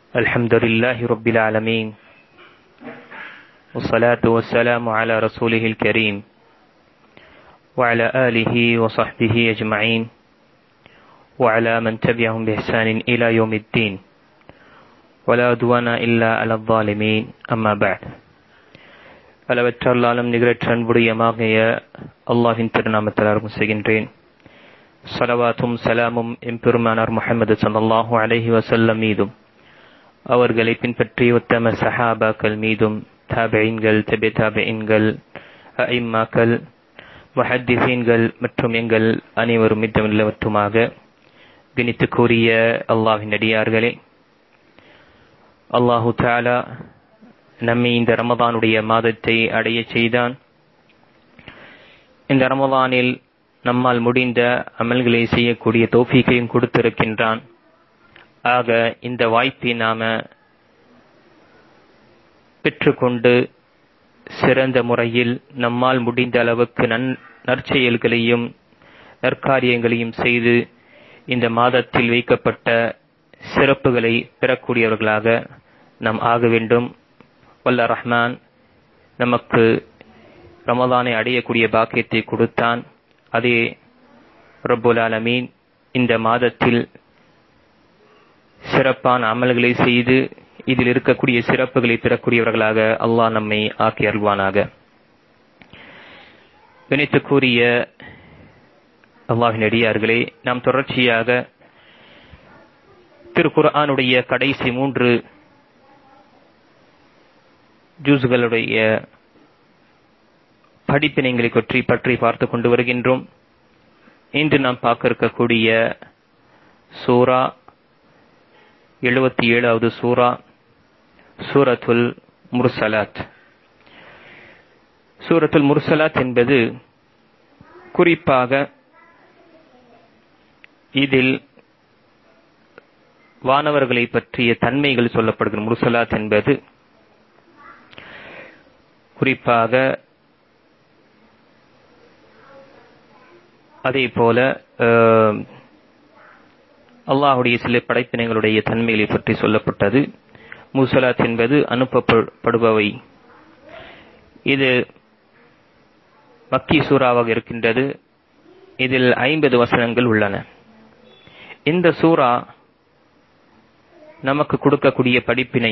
الحمد لله رب العالمين والصلاة والسلام على رسوله الكريم وعلى آله وصحبه أجمعين وعلى من تبعهم بإحسان إلى يوم الدين ولا عدوان إلا على الظالمين أما بعد அளவற்ற அல்லாஹ்வும் நிகரற்ற அன்புடையமாகிய அல்லாஹ்வின் திருநாமத்தால் ஆரம்பிக்கின்றேன். ஸலவாத்தும் ஸலாமும் எம்பெருமானார் முஹம்மது ஸல்லல்லாஹு அலைஹி வஸல்லம் மீதும் அவர்களை பின்பற்றிய உத்தம சஹாபாக்கள் மீதும் தாபிஈன்கள், தபி தாபிஈன்கள், அஇம்மாக்கள், முஹத்திஸீன்கள் மற்றும் எங்கள் அனைவரும் மித்தமில்லவற்றுமாக கணித்துக்கூறிய அல்லாஹ்வின் அடியார்களே, அல்லாஹு தஆலா நம்மை இந்த ரமதானுடைய மாதத்தை அடைய செய்தான். இந்த ரமதானில் நம்மால் முடிந்த அமல்களை செய்யக்கூடிய தௌஃபீக்கையும் கொடுத்திருக்கின்றான். ஆக இந்த வாய்ப்பை நாம பெற்றுக்கொண்டு சிறந்த முறையில் நம்மால் முடிந்த அளவுக்கு நற்செயல்களையும் நற்காரியங்களையும் செய்து இந்த மாதத்தில் வைக்கப்பட்ட சிறப்புகளை பெறக்கூடியவர்களாக நாம் ஆக வேண்டும். வல்ல ரஹ்மான் நமக்கு ரமதானை அடையக்கூடிய பாக்கியத்தை கொடுத்தான். அதே ரப்புல் ஆலமீன் இந்த மாதத்தில் சிறப்பான அமல்களை செய்து இதில் இருக்கக்கூடிய சிறப்புகளை பெறக்கூடியவர்களாக அல்லாஹ் நம்மை ஆக்கி அருள்வானாக. கணித்துக்கூறிய அல்லாஹ்வின் அடியார்களே, நாம் தொடர்ச்சியாக திருக்குர்ஆனுடைய கடைசி 3 ஜூஸ்களுடைய படிப்பினைகளை பற்றி பார்த்து கொண்டு வருகின்றோம். இன்று நாம் பார்க்க இருக்கக்கூடிய சூரா 77வது சூரா, சூரத்துல் முர்சலாத். சூரத்துல் முர்சலாத் என்பது குறிப்பாக இதில் வானவர்களை பற்றிய தன்மைகள் சொல்லப்படுகிற முர்சலாத் என்பது குறிப்பாக அதே போல அல்லாஹுடைய சில படைப்பினங்களுடைய தன்மைகளை பற்றி சொல்லப்பட்டது. முர்சலாத் என்பது அனுப்பப்படுபவை. இது மக்கி சூறாவாக இருக்கின்றது. இதில் 50 வசனங்கள் உள்ளன. இந்த சூரா நமக்கு கொடுக்கக்கூடிய படிப்பினை,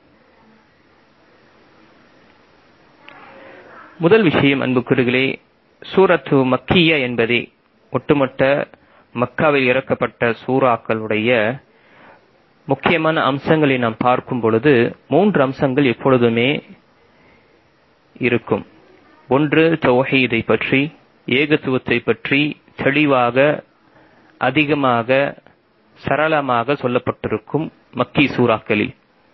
முதல் விஷயம் அன்புக்குரியவர்களே, சூரத்து மக்கியா என்பதே ஒட்டுமொத்த மக்காவில் இறக்கப்பட்ட சூறாக்களுடைய முக்கியமான அம்சங்களை நாம் பார்க்கும் பொழுது 3 அம்சங்கள் எப்பொழுதுமே இருக்கும். ஒன்று, தௌஹீதை பற்றி, ஏகத்துவத்தை பற்றி தெளிவாக அதிகமாக சரளமாக சொல்லப்பட்டிருக்கும் மக்கி சூறாக்களில்.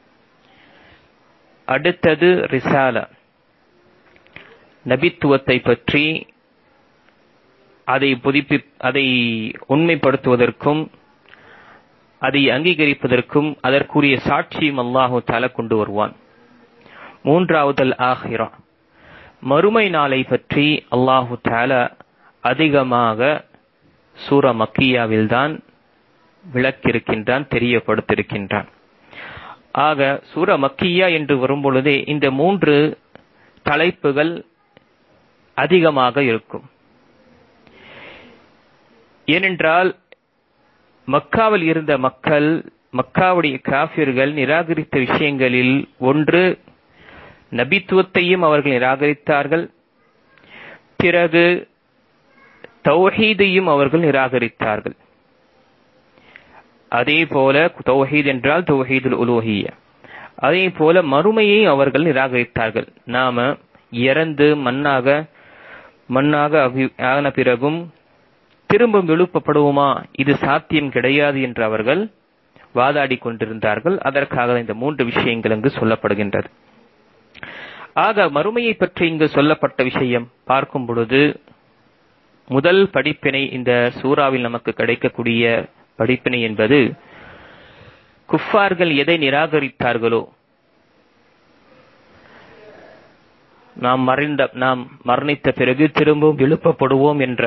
அடுத்தது ரிசாலா, நபித்துவத்தை பற்றி அதை உண்மைப்படுத்துவதற்கும் அதை அங்கீகரிப்பதற்கும் அதற்குரிய சாட்சியும் அல்லாஹு தஆலா கொண்டு வருவான். மூன்றாவது ஆஹிரா, மறுமை நாளை பற்றி அல்லாஹு தஆலா அதிகமாக சூரா மக்கியாவில் தான் விளக்கியிருக்கின்றான், தெரியப்படுத்தியிருக்கின்றான். ஆக சூரா மக்கியா என்று வரும்பொழுதே இந்த 3 தலைப்புகள் அதிகமாக இருக்கும். ஏனென்றால் மக்காவில் இருந்த மக்கள், மக்காவுடைய காஃபிர்கள் நிராகரித்த விஷயங்களில் ஒன்று, நபித்துவத்தையும் அவர்கள் நிராகரித்தார்கள். பிறகு தௌஹீதையும் அவர்கள் நிராகரித்தார்கள். அதே போல தௌஹீத் என்றால் தௌஹீதுல் உலூஹிய்யா. அதே போல மறுமையை அவர்கள் நிராகரித்தார்கள். நாம இறந்து மண்ணாக ஆன பிறகும் திரும்ப எழுப்பப்படுவோமா, இது சாத்தியம் கிடையாது என்று அவர்கள் வாதாடி கொண்டிருந்தார்கள். அதற்காக இந்த 3 விஷயங்கள் இங்கு சொல்லப்படுகின்றது. ஆக மறுமையை பற்றி இங்கு சொல்லப்பட்ட விஷயம் பார்க்கும் பொழுது முதல் படிப்பினை, இந்த சூறாவில் நமக்கு கிடைக்கக்கூடிய படிப்பினை என்பது, குஃபார்கள் எதை நிராகரித்தார்களோ, நாம் மரணித்த பிறகு திரும்பவும் எழுப்பப்படுவோம் என்ற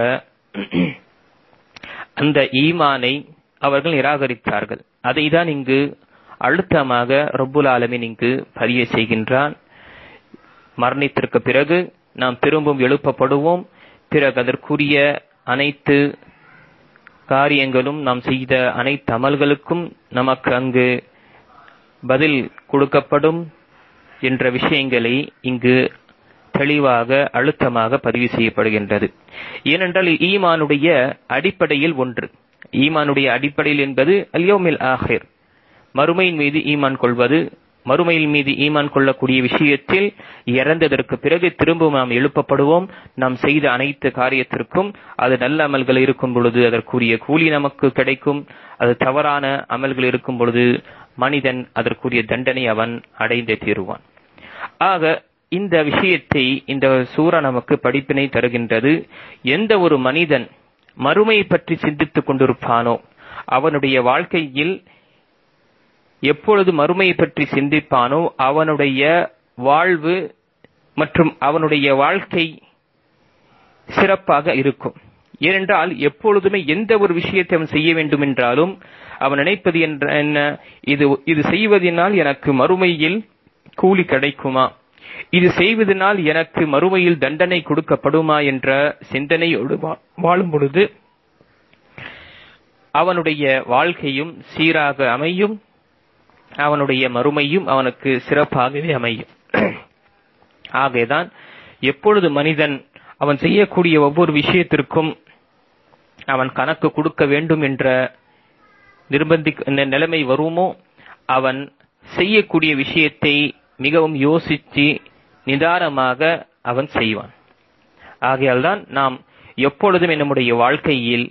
அந்த ஈமானை அவர்கள் நிராகரித்தார்கள். அதைதான் இங்கு அழுத்தமாக ரப்புல் ஆலமீன் இங்கு பதிவு செய்கின்றான். மரணத்திற்கு பிறகு நாம் திரும்பவும் எழுப்பப்படுவோம். பிறகு அதற்குரிய அனைத்து காரியங்களும் நாம் செய்த அனைத்து அமல்களுக்கும் நமக்கு அங்கு பதில் கொடுக்கப்படும் என்ற விஷயங்களை இங்கு தெளிவாக அழுத்தமாக பதிவு செய்யப்படுகின்றது. ஏனென்றால் ஈமானுடைய அடிப்படையில் ஒன்று, ஈமானுடைய அடிப்படையில் என்பது அல்-யௌமில் ஆஹிர், மறுமையின் மீது ஈமான் கொள்வது. மறுமையின் மீது ஈமான் கொள்ளக்கூடிய விஷயத்தில் இறந்ததற்கு பிறகு திரும்பவும் நாம் எழுப்பப்படுவோம். நாம் செய்த அனைத்து காரியத்திற்கும் அது நல்ல அமல்கள் இருக்கும் பொழுது அதற்குரிய கூலி நமக்கு கிடைக்கும். அது தவறான அமல்கள் இருக்கும் பொழுது மனிதன் அதற்குரிய தண்டனை அவன் அடைந்தே தீருவான். ஆக இந்த விஷயத்தை இந்த சூரா நமக்கு படிப்பினை தருகின்றது. எந்த ஒரு மனிதன் மறுமையை பற்றி சிந்தித்துக் கொண்டிருப்பானோ அவனுடைய வாழ்க்கையில் எப்பொழுது மறுமையை பற்றி சிந்திப்பானோ அவனுடைய வாழ்வு மற்றும் அவனுடைய வாழ்க்கை சிறப்பாக இருக்கும். ஏனென்றால் எப்பொழுதுமே எந்த ஒரு விஷயத்தை அவன் செய்ய வேண்டும் என்றாலும் அவன் நினைப்பது என்ன, இது செய்வதனால் எனக்கு மறுமையில் கூலி கிடைக்குமா, இது செய்வதனால் எனக்கு மறுமையில் தண்டனை கொடுக்கப்படுமா என்ற சிந்தனையோடு வாழும் பொழுது அவனுடைய வாழ்க்கையும் சீராக அமையும், அவனுடைய மறுமையும் அவனுக்கு சிறப்பாகவே அமையும். ஆகவேதான் எப்பொழுது மனிதன் அவன் செய்யக்கூடிய ஒவ்வொரு விஷயத்திற்கும் அவன் கணக்கு கொடுக்க வேண்டும் என்ற நிலைமை வருமோ அவன் செய்யக்கூடிய விஷயத்தை மிகவும் யோசித்து நிதானமாக அவன் செய்வான். ஆகையால் தான் நாம் எப்பொழுதும் நம்முடைய வாழ்க்கையில்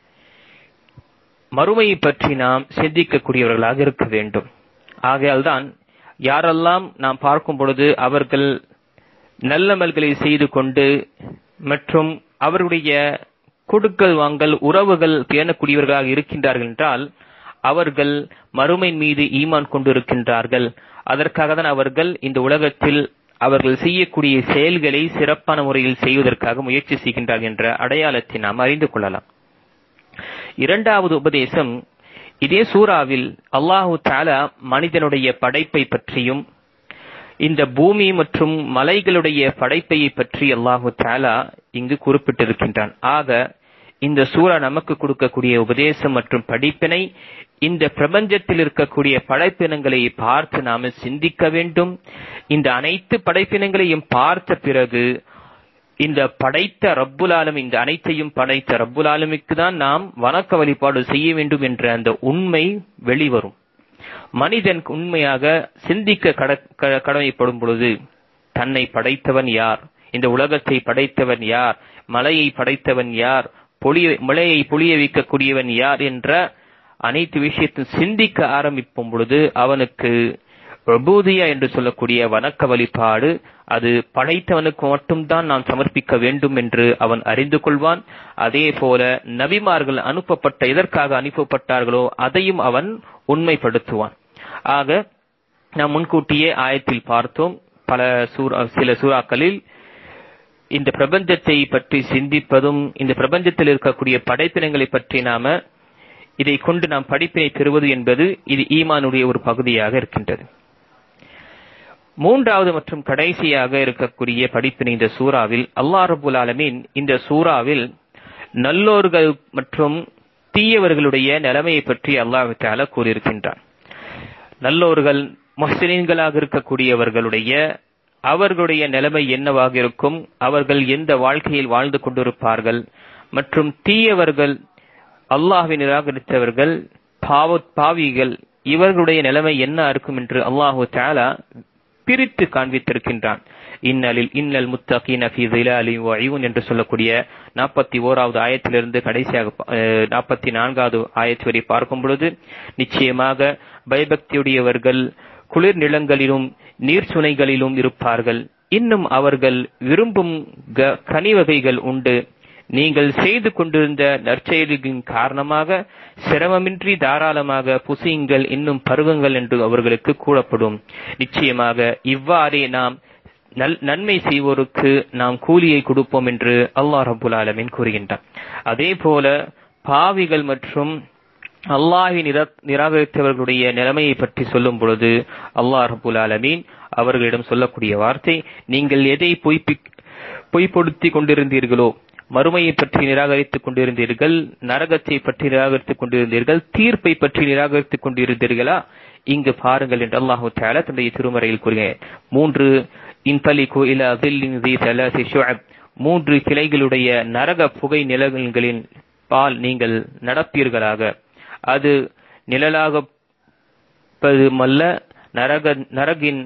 மறுமையை பற்றி நாம் சிந்திக்கக்கூடியவர்களாக இருக்க வேண்டும். ஆகையால் தான் யாரெல்லாம் நாம் பார்க்கும் பொழுது அவர்கள் நல்லமல்களை செய்து கொண்டு மற்றும் அவருடைய கொடுக்கல் வாங்கல் உறவுகள் பேணக்கூடியவர்களாக இருக்கின்றார்கள் என்றால் அவர்கள் மறுமையின் மீது ஈமான் கொண்டிருக்கின்றார்கள். அதற்காக தான் அவர்கள் இந்த உலகத்தில் அவர்கள் செய்யக்கூடிய செயல்களை சிறப்பான முறையில் செய்வதற்காக முயற்சி செய்கின்றார்கள் என்ற அடையாளத்தை நாம் அறிந்து கொள்ளலாம். இரண்டாவது உபதேசம், இதே சூறாவில் அல்லாஹு தஆலா மனிதனுடைய படைப்பை பற்றியும் இந்த பூமி மற்றும் மலைகளுடைய படைப்பை பற்றி அல்லாஹு தஆலா இங்கு குறிப்பிட்டிருக்கின்றான். ஆக இந்த சூரா நமக்கு கொடுக்கக்கூடிய உபதேசம் மற்றும் படிப்பினை இந்த பிரபஞ்சத்தில் இருக்கக்கூடிய படைப்பினங்களை பார்த்து நாம சிந்திக்க வேண்டும். இந்த அனைத்து படைப்பினங்களையும் பார்த்த பிறகு இந்த படைத்த ரப்புல் ஆலமீன், இந்த அனைத்தையும் படைத்த ரப்புல் ஆலமீனுக்கு தான் நாம் வணக்க வழிபாடு செய்ய வேண்டும் என்ற அந்த உண்மை வெளிவரும். மனிதன் உண்மையாக சிந்திக்க கடமைப்படும் பொழுது தன்னை படைத்தவன் யார், இந்த உலகத்தை படைத்தவன் யார், மலையை படைத்தவன் யார், மலையை பொழிய வைக்கக்கூடியவன் யார் என்ற அனைத்து விஷயத்தையும் சிந்திக்க ஆரம்பிக்கும் பொழுது அவனுக்கு உபூதியா என்று சொல்லக்கூடிய வணக்க வழிபாடு அது படைத்தவனுக்கு மட்டும்தான் நாம் சமர்ப்பிக்க வேண்டும் என்று அவன் அறிந்து கொள்வான். அதே போல நபிமார்கள் எதற்காக அனுப்பப்பட்டார்களோ அதையும் அவன் உண்மைப்படுத்துவான். ஆக நாம் முன்கூட்டியே ஆயத்தில் பார்த்தோம், சில சூறாக்களில் இந்த பிரபஞ்சத்தை பற்றி சிந்திப்பதும் இந்த பிரபஞ்சத்தில் இருக்கக்கூடிய படைப்பினங்களை பற்றி நாம இதை கொண்டு நாம் படிப்பினை பெறுவது என்பது இது ஈமானுடைய ஒரு பகுதியாக இருக்கின்றது. மூன்றாவது மற்றும் கடைசியாக இருக்கக்கூடிய படிப்பினை இந்த சூறாவில் அல்லாஹ் ரப்புல் ஆலமீன் இந்த சூறாவில் நல்லோர்கள் மற்றும் தீயவர்களுடைய நிலைமையை பற்றி அல்லாஹ் தஆலா கூறியிருக்கின்றான். நல்லோர்கள் முஹ்சினீன்களாக இருக்கக்கூடியவர்களுடைய அவர்களுடைய நிலைமை என்னவாக இருக்கும், அவர்கள் எந்த வாழ்க்கையில் வாழ்ந்து கொண்டிருப்பார்கள், மற்றும் தீயவர்கள் அல்லாஹ்வை நிராகரித்தவர்கள் பாவிகள் இவர்களுடைய நிலைமை என்ன இருக்கும் என்று அல்லாஹு தஆலா பிரித்து காண்பித்திருக்கின்றான். இன்னல் முத்தகீன ஃபீ ஸிலாலின் வ உயூன் என்று சொல்லக்கூடிய 41வது ஆயத்திலிருந்து கடைசியாக 44வது ஆயத் வரை பார்க்கும் பொழுது நிச்சயமாக பயபக்தியுடையவர்கள் குளிர் நிலங்களிலும் நீர் சுனைகளிலும் இருப்பார்கள், இன்னும் அவர்கள் விரும்பும் கனி வகைகள் உண்டு, நீங்கள் செய்து கொண்டிருந்த நற்செயலின் காரணமாக சிரமமின்றி தாராளமாக புசியுங்கள், இன்னும் பருவங்கள் என்று அவர்களுக்கு கூறப்படும். நிச்சயமாக இவ்வாறே நாம் நன்மை செய்வோருக்கு நாம் கூலியை கொடுப்போம் என்று அல்லாஹ் ரப்புல் ஆலமீன் கூறுகின்றான். அதே போல பாவிகள் மற்றும் அல்லாஹ்வை நிராகரித்தவர்களுடைய நிலைமையை பற்றி சொல்லும் பொழுது அல்லாஹ் ரப்பல் ஆலமீன் அவர்களிடம் சொல்லக்கூடிய வார்த்தை, நீங்கள் எதை பொய்ப்படுத்திக் கொண்டிருந்தீர்களோ, மறுமையை பற்றி நிராகரித்துக் கொண்டிருந்தீர்கள், நரகத்தை பற்றி நிராகரித்துக் கொண்டிருந்தீர்கள், தீர்ப்பை பற்றி நிராகரித்துக் கொண்டிருந்தீர்களா, இங்கு பாருங்கள் என்று அல்லாஹு தஆலா தன்னுடைய திருமறையில் கூறுகிறார். 3 இன்தலிகு இலா ஸில்லின் ஸீ ஸலாஸி ஷுஅப், 3 கிளைகளுடைய நரக புகை நிழல்களின் பால் நீங்கள் நடப்பீர்களாக. அது நிழலாகப்பதுமல்ல, நரகின்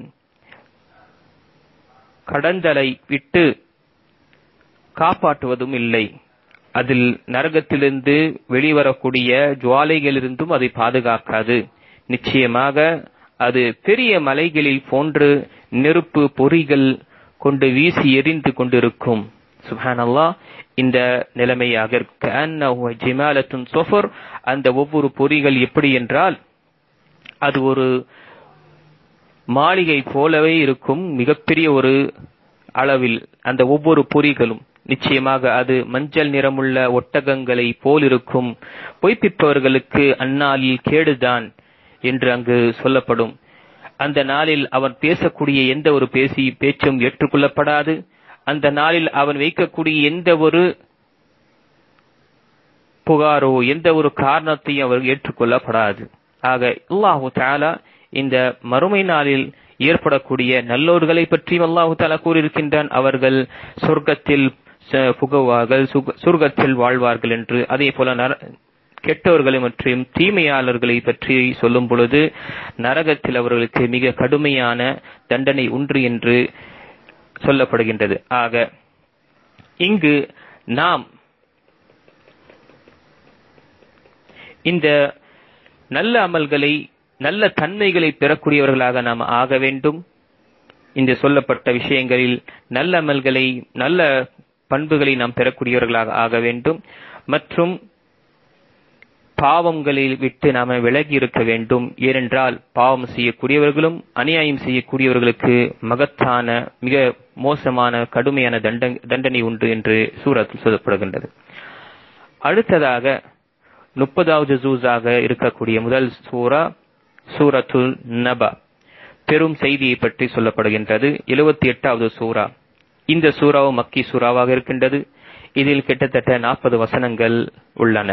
கடந்தலை விட்டு காப்பாற்றுவதும் இல்லை. அதில் நரகத்திலிருந்து வெளிவரக்கூடிய ஜுவாலைகளிலிருந்தும் அதை பாதுகாக்காது. நிச்சயமாக அது பெரிய மலைகளில் போன்று நெருப்பு பொறிகள் கொண்டு வீசி எரிந்து கொண்டிருக்கும். சுப்ஹானல்லாஹ், இந்த நிலைமையாக ஜிமாலத்துன் ஸஃபர், அந்த ஒவ்வொரு பொறிகள் எப்படி என்றால் அது ஒரு மாளிகை போலவே இருக்கும், மிகப்பெரிய ஒரு அளவில் அந்த ஒவ்வொரு பொறிகளும். நிச்சயமாக அது மஞ்சள் நிறமுள்ள ஒட்டகங்களை போல் இருக்கும். பொய்ப்பிப்பவர்களுக்கு அந்நாளில் கேடுதான் என்று அங்கு சொல்லப்படும். அந்த நாளில் அவன் பேசக்கூடிய எந்த ஒரு பேச்சும் ஏற்றுக்கொள்ளப்படாது. அந்த நாளில் அவன் வைக்கக்கூடிய எந்த ஒரு புகாரோ எந்த ஒரு காரணத்தையும் அவர் ஏற்றுக்கொள்ளப்படாது. ஆக அல்லாஹு தஆலா இந்த மறுமை நாளில் ஏற்படக்கூடிய நல்லோர்களை பற்றியும் அல்லாஹு தஆலா கூறியிருக்கின்றான். அவர்கள் சொர்க்கத்தில் புகுவார்கள், சொர்க்கத்தில் வாழ்வார்கள் என்று. அதே போல கெட்டவர்களை மற்றும் தீமையாளர்களை பற்றி சொல்லும் பொழுது நரகத்தில் அவர்களுக்கு மிக கடுமையான தண்டனை உண்டு என்று சொல்லப்படுகின்றது. ஆக இங்கு நாம் இந்த நல்ல அமல்களை, நல்ல தன்மைகளை பெறக்கூடியவர்களாக நாம் ஆக வேண்டும். இந்த சொல்லப்பட்ட விஷயங்களில் நல்ல அமல்களை, நல்ல பண்புகளை நாம் பெறக்கூடியவர்களாக ஆக வேண்டும். மற்றும் பாவங்களில் விட்டு நாம விலகி இருக்க வேண்டும். ஏனென்றால் பாவம் செய்யக்கூடியவர்களும் அநியாயம் செய்யக்கூடியவர்களுக்கு மகத்தான, மிக மோசமான, கடுமையான தண்டனை உண்டு என்று சூரத்தில் சொல்லப்படுகின்றது. அடுத்ததாக 30வது ஜூஸாக இருக்கக்கூடிய முதல் சூரா சூரத்துல் நபா, பெரும் செய்தியை பற்றி சொல்லப்படுகின்றது. 78வது சூரா. இந்த சூறாவும் மக்கி சூறாவாக இருக்கின்றது. இதில் கிட்டத்தட்ட 40 வசனங்கள் உள்ளன.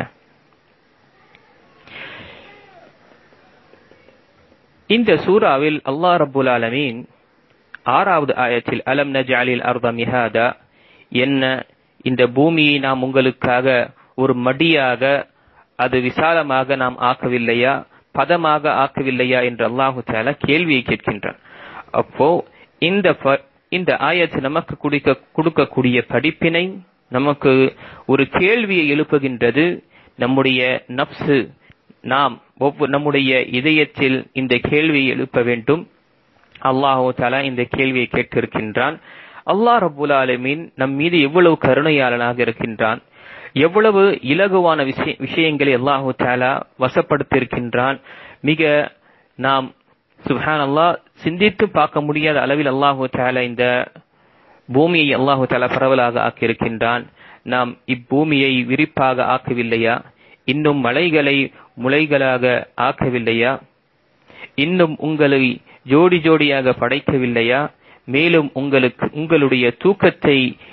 இந்த சூறாவில் அல்லாஹ் ரப்புல் ஆலமீன் 6வது ஆயத்தில் அலம் நஜ்அலில் அர்த மிஹாதா, என்ன இந்த பூமியை நாம் உங்களுக்காக ஒரு மடியாக, அது விசாலமாக நாம் ஆக்கவில்லையா, பதமாக ஆக்கவில்லையா என்று அல்லாஹு தஆலா கேள்வியை கேட்கின்றான். அப்போ இந்த ஆயத்து நமக்கு கொடுக்கக்கூடிய படிப்பினை, நமக்கு ஒரு கேள்வியை எழுப்புகின்றது. நம்முடைய நப்சு, நாம் நம்முடைய இதயத்தில் இந்த கேள்வியை எழுப்ப வேண்டும். அல்லாஹு தஆலா இந்த கேள்வியை கேட்டிருக்கின்றான். அல்லாஹ் ரப்புல் ஆலமீன் நம் மீது எவ்வளவு கருணையாளனாக இருக்கின்றான், எவ்வளவு இலகுவான விஷயங்களை அல்லாஹு தஆலா வசப்படுத்தியிருக்கின்றான். மிக நாம் சுப்ஹானல்லாஹ் சிந்தித்து பார்க்க முடியாத அளவில் அல்லாஹு தஆலா இந்த பூமியை அல்லாஹு தஆலா பரவலாக ஆக்கியிருக்கின்றான். நாம் இப்பூமியை விரிப்பாக ஆக்கவில்லையா? இன்னும் மலைகளை முளைகளாக ஆக்கவில்லையா? இன்னும் உங்களை ஜோடி ஜோடியாக படைக்கவில்லையா? மேலும் உங்களுடைய தூக்கத்தை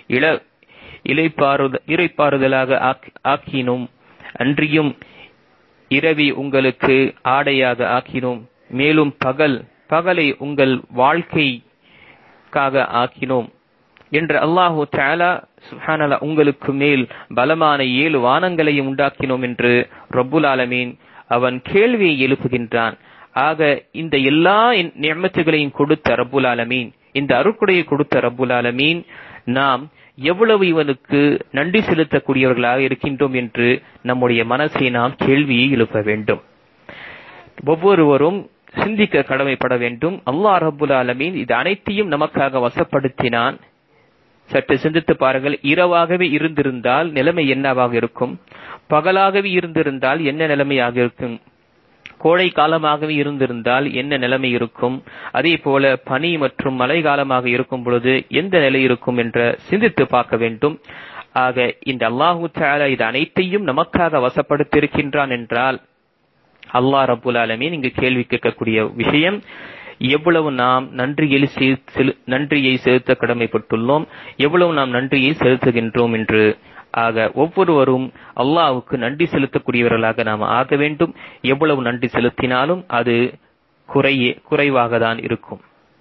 இளைப்பாறுதலாக ஆக்கினோம். அன்றியும் இரவி உங்களுக்கு ஆடையாக ஆக்கினோம். மேலும் பகலை உங்கள் வாழ்க்கைக்காக ஆக்கினோம் என்று அல்லாஹு தஆலா சுப்ஹானல்லாஹ் உங்களுக்கு மேல் பலமான 7 வானங்களையும் உண்டாக்கினோம் என்று ரப்புல் ஆலமீன் அவன் கேள்வியை எழுப்புகின்றான். ஆக இந்த எல்லா நிஅமத்துகளையும் கொடுத்த ரப்புல் ஆலமீன், இந்த அருட்கொடையை கொடுத்த ரப்புல் ஆலமீன், நாம் எவ்வளவு இவனுக்கு நன்றி செலுத்தக்கூடியவர்களாக இருக்கின்றோம் என்று நம்முடைய மனசை நாம் கேள்வியை எழுப்ப வேண்டும். ஒவ்வொருவரும் சிந்திக்க கடமைப்பட வேண்டும். அல்லாஹ் ரப்புல் ஆலமீன் இது அனைத்தையும் நமக்காக வசப்படுத்தினான். சற்று சிந்தித்து பாருங்கள். இரவாகவே இருந்திருந்தால் நிலைமை என்னவாக இருக்கும்? பகலாகவே இருந்திருந்தால் என்ன நிலைமையாக இருக்கும்? கோடை காலமாகவே இருந்திருந்தால் என்ன நிலைமை இருக்கும்? அதே போல பனி மற்றும் மழை காலமாக இருக்கும் பொழுது எந்த நிலை இருக்கும் என்ற சிந்தித்து பார்க்க வேண்டும். ஆக இந்த அல்லாஹு தஆலா இது அனைத்தையும் நமக்காக வசப்படுத்தியிருக்கின்றான் என்றால் அல்லாஹ் ரப்புல் ஆலமீன் இங்கு கேள்வி கேட்கக்கூடிய விஷயம், எவ்வளவு நாம் நன்றியை செலுத்த கடமைப்பட்டுள்ளோம், எவ்வளவு நாம் நன்றியை செலுத்துகின்றோம் என்று. ஆக ஒவ்வொருவரும் அல்லாஹ்வுக்கு நன்றி செலுத்தக்கூடியவர்களாக நாம் ஆக வேண்டும். எவ்வளவு நன்றி செலுத்தினாலும் அது குறைவாக தான் இருக்கும்.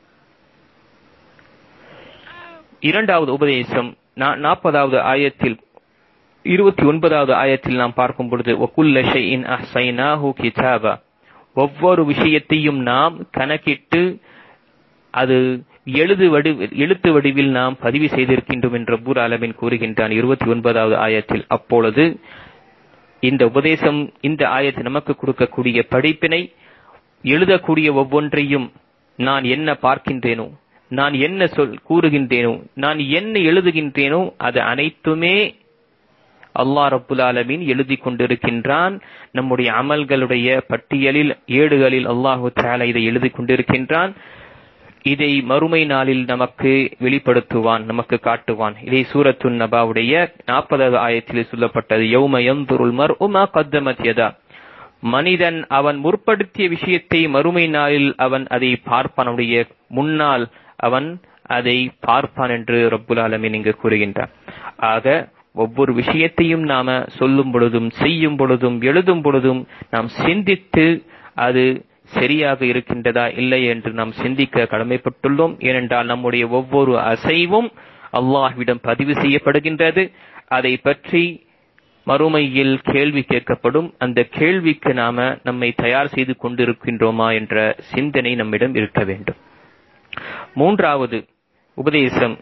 இரண்டாவது உபதேசம் 40வது ஆயத்தில் 29வது ஆயத்தில் நாம் பார்க்கும் பொழுது, வகுல்ல ஷைஇன் அஹ்ஸைனாஹு கிதாபா, ஒவ்வொரு விஷயத்தையும் நாம் கணக்கிட்டு அது எழுத்து வடிவில் நாம் பதிவு செய்திருக்கின்றோம் என்று ரப்பல் ஆலமீன் கூறுகின்றான் 29வது ஆயத்தில். அப்பொழுது இந்த உபதேசம், இந்த ஆயத்து நமக்கு கொடுக்கக்கூடிய படிப்பினை, எழுதக்கூடிய ஒவ்வொன்றையும் நான் என்ன பார்க்கின்றேனோ, நான் என்ன கூறுகின்றேனோ, நான் என்ன எழுதுகின்றேனோ அது அனைத்துமே அல்லாஹ் ரப்புல் ஆலமீன் எழுதி கொண்டிருக்கின்றான். நம்முடைய அமல்களுடைய பட்டியலில், ஏடுகளில் அல்லாஹு தஆலா இதை எழுதி கொண்டிருக்கின்றான். இதை மறுமை நாளில் நமக்கு வெளிப்படுத்துவான், நமக்கு காட்டுவான். இதை சூரத்துன் நபாவுடைய 40வது ஆயத்தில் சொல்லப்பட்டது. யௌம யன்துருல் மர்உ மா கத்தமத் யதா, மனிதன் அவன் முற்படுத்திய விஷயத்தை மறுமை நாளில் அவன் அதை பார்ப்பான், அவனுடைய முன்னால் அவன் அதை பார்ப்பான் என்று ரப்புல் ஆலமீன் இங்கு கூறுகின்றான். ஆக ஒவ்வொரு விஷயத்தையும் நாம சொல்லும் பொழுதும், செய்யும் பொழுதும், எழுதும் பொழுதும் நாம் சிந்தித்து அது சரியாக இருக்கின்றதா இல்லை என்று நாம் சிந்திக்க கடமைப்பட்டுள்ளோம். ஏனென்றால் நம்முடைய ஒவ்வொரு அசைவும் அல்லாஹ்விடம் பதிவு செய்யப்படுகின்றது. அதை பற்றி மறுமையில் கேள்வி கேட்கப்படும். அந்த கேள்விக்கு நாம நம்மை தயார் செய்து கொண்டிருக்கின்றோமா என்ற சிந்தனை நம்மிடம் இருக்க வேண்டும். மூன்றாவது உபதேசம்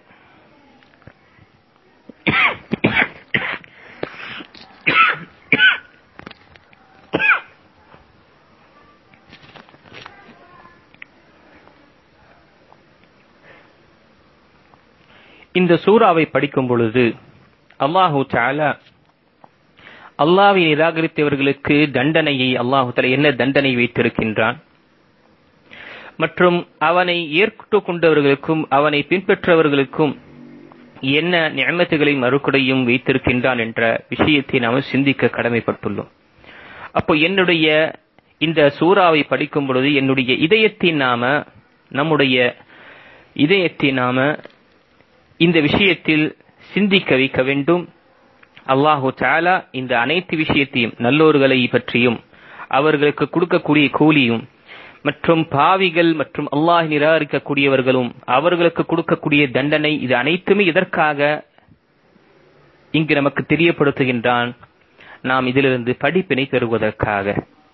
இந்த சூராவை படிக்கும் பொழுது அல்லாஹு தஆலா அல்லாஹ்வை நிராகரித்தவர்களுக்கு தண்டனையை அல்லாஹு தஆலா என்ன தண்டனை வைத்திருக்கின்றான், மற்றும் அவனை ஏற்றுக்கொண்டவர்களுக்கும் அவனை பின்பற்றவர்களுக்கும் என்ன நிஅமத்துகளை மறுக்கொடையும் வைத்திருக்கின்றான் என்ற விஷயத்தை நாம் சிந்திக்க கடமைப்பட்டுள்ளோம். அப்போ என்னுடைய இந்த சூராவை படிக்கும் பொழுது என்னுடைய நம்முடைய இதயத்தை நாம இந்த விஷயத்தில் சிந்திக்க வைக்க வேண்டும். அல்லாஹு தஆலா இந்த அனைத்து விஷயத்தையும், நல்லோர்களை பற்றியும் அவர்களுக்கு கொடுக்கக்கூடிய கூலியும், மற்றும் பாவிகள் மற்றும் அல்லாஹ் நிராகரிக்கக்கூடியவர்களும் அவர்களுக்கு கொடுக்கக்கூடிய தண்டனை, இது அனைத்துமே இதற்காக இங்கு நமக்கு தெரியப்படுத்துகின்றான், நாம் இதிலிருந்து படிப்பினை பெறுவதற்காக.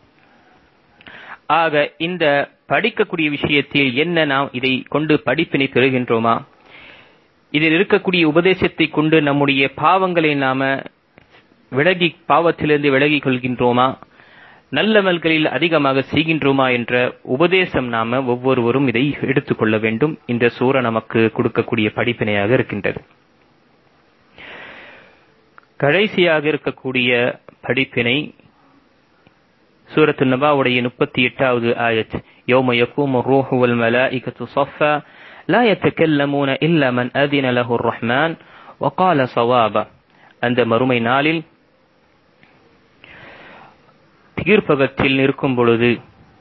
ஆக இந்த படிக்கக்கூடிய விஷயத்தில் என்ன நாம் இதை கொண்டு படிப்பினை பெறுகின்றோமா, இதில் இருக்கக்கூடிய உபதேசத்தை கொண்டு நம்முடைய பாவங்களை நாம பாவத்திலிருந்து விலகிக் கொள்கின்றோமா, நல்லமல்களில் அதிகமாக செய்கின்றோமா என்ற உபதேசம் நாம ஒவ்வொருவரும் இதை எடுத்துக்கொள்ள வேண்டும். இந்த சூரா நமக்கு கொடுக்கக்கூடிய படிப்பினையாக இருக்கின்றது. கடைசியாக இருக்கக்கூடிய படிப்பினை சூரத்துன் நபாவுடைய 38வது ஆயத். யௌம யகூமு ரூஹு வல் மலாயிகத்து ஸஃபா லா யதகல்லமூன இல்லா மன் அஸின லஹு الرحمن وقال صوابا. அந்த மறுமை நாளில் தீர்ப்பகத்தில் நிற்கும் பொழுது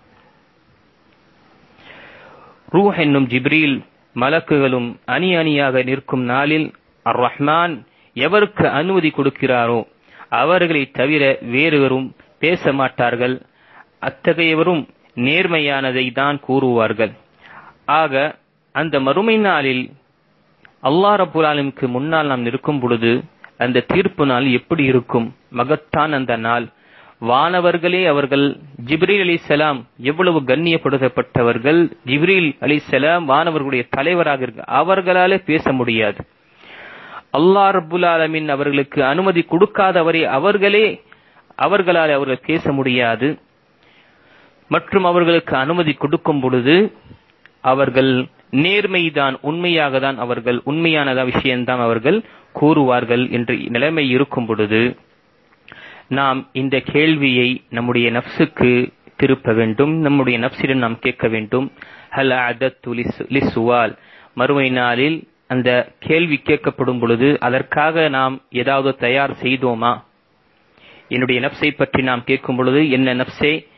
ரூஹ் என்னும் ஜிப்ரீல் மலக்குகளும் அணி அணியாக நிற்கும் நாளில் அர் ரஹ்மான் எவருக்கு அனுமதி கொடுக்கிறாரோ அவர்களை தவிர வேறொருவரும் பேச மாட்டார்கள், அத்தகையவரும் நேர்மையானதை தான் கூறுவார்கள். ஆக அந்த மறுமை நாளில் அல்லாஹ் ரப்புல் ஆலமீனுக்கு முன்னால் நாம் நிற்கும் பொழுது அந்த தீர்ப்பு நாள் எப்படி இருக்கும்? மகத்தான் அந்த நாள். வானவர்களே அவர்கள், ஜிப்ரீல் அலைஹிஸ்ஸலாம் எவ்வளவு கண்ணியப்படுத்தப்பட்டவர்கள், ஜிப்ரீல் அலைஹிஸ்ஸலாம் வானவர்களுடைய தலைவராக இருக்க, அவர்களாலே பேச முடியாது. அல்லாஹ் ரப்புல் ஆலமீன் அவர்களுக்கு அனுமதி கொடுக்காதவரை அவர்களால் அவர்கள் பேச முடியாது. மற்றும் அவர்களுக்கு அனுமதி கொடுக்கும் பொழுது அவர்கள் நேர்மைதான், உண்மையாக தான் அவர்கள், உண்மையானதா விஷயம்தான் அவர்கள் கூறுவார்கள் என்று நிலைமை இருக்கும் பொழுது நாம் இந்த கேள்வியை நம்முடைய நஃப்ஸுக்கு திருப்ப வேண்டும். நம்முடைய நஃப்ஸிடம் நாம் கேட்க வேண்டும், ஹல் அஅதத்து லிஸ்ஸுவால். மறுமை நாளில் அந்த கேள்வி கேட்கப்படும் பொழுது அதற்காக நாம் ஏதாவது தயார் செய்தோமா? என்னுடைய நஃப்ஸை பற்றி நாம் கேட்கும் பொழுது, என்ன நஃப்ஸே,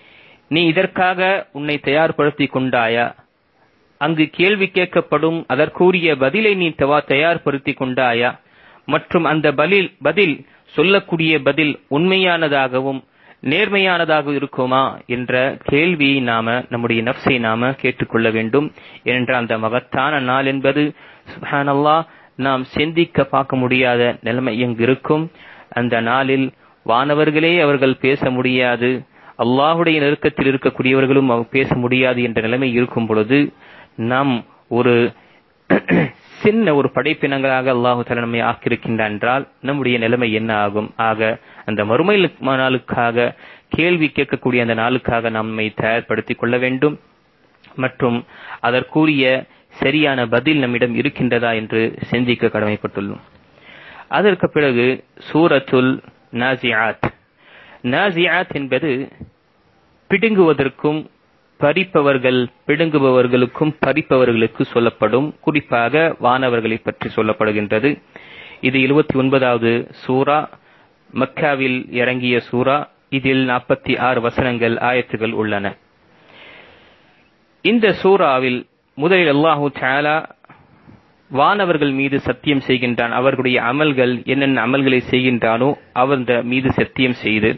நீ இதற்காக உன்னை தயார்படுத்திக் கொண்டாயா? அங்கு கேள்வி கேட்கப்படும் அதற்குரிய பதிலை நீ தயார்படுத்திக் கொண்டாயா? மற்றும் அந்த பதில் சொல்லக்கூடிய பதில் உண்மையானதாகவும் நேர்மையானதாக இருக்குமா என்ற கேள்வியை நம்முடைய நஃப்ஸை கேட்டுக்கொள்ள வேண்டும். ஏனென்றால் அந்த மகத்தான நாள் என்பது சுப்ஹானல்லாஹ் நாம் சிந்திக்க பார்க்க முடியாத நிலைமை எங்கு இருக்கும். அந்த நாளில் வானவர்களே அவர்கள் பேச முடியாது, அல்லாஹுடைய நெருக்கத்தில் இருக்கக்கூடியவர்களும் பேச முடியாது என்ற நிலைமை இருக்கும் பொழுது நாம் ஒரு சின்ன ஒரு படைப்பினங்களாக அல்லாஹு தஆலா நம்மை ஆக்கியிருக்கின்றான் என்றால் நம்முடைய நிலைமை என்ன ஆகும்? ஆக அந்த மறுமை நாளுக்காக கேள்வி கேட்கக்கூடிய அந்த நாளுக்காக நம்மை தயார்படுத்திக் கொள்ள வேண்டும். மற்றும் அதற்குரிய சரியான பதில் நம்மிடம் இருக்கின்றதா என்று சிந்திக்க கடமைப்பட்டுள்ளோம். அதற்கு பிறகு சூரத்துல் நாசிஆத். நாசிஆத் என்பது பிடுங்குவதற்கும் பிடுங்குபவர்களுக்கும் பறிப்பவர்களுக்கு சொல்லப்படும், குறிப்பாக வானவர்களை பற்றி சொல்லப்படுகின்றது. இது 79வது சூரா, மக்காவில் இறங்கிய சூரா. இதில் 46 வசனங்கள் ஆயத்துகள் உள்ளன. இந்த சூராவில் முதலில் அல்லாஹு தஆலா வானவர்கள் மீது சத்தியம் செய்கின்றான். அவர்களுடைய அமல்கள் என்னென்ன அமல்களை செய்கின்றானோ அவன் மீது சத்தியம் செய்து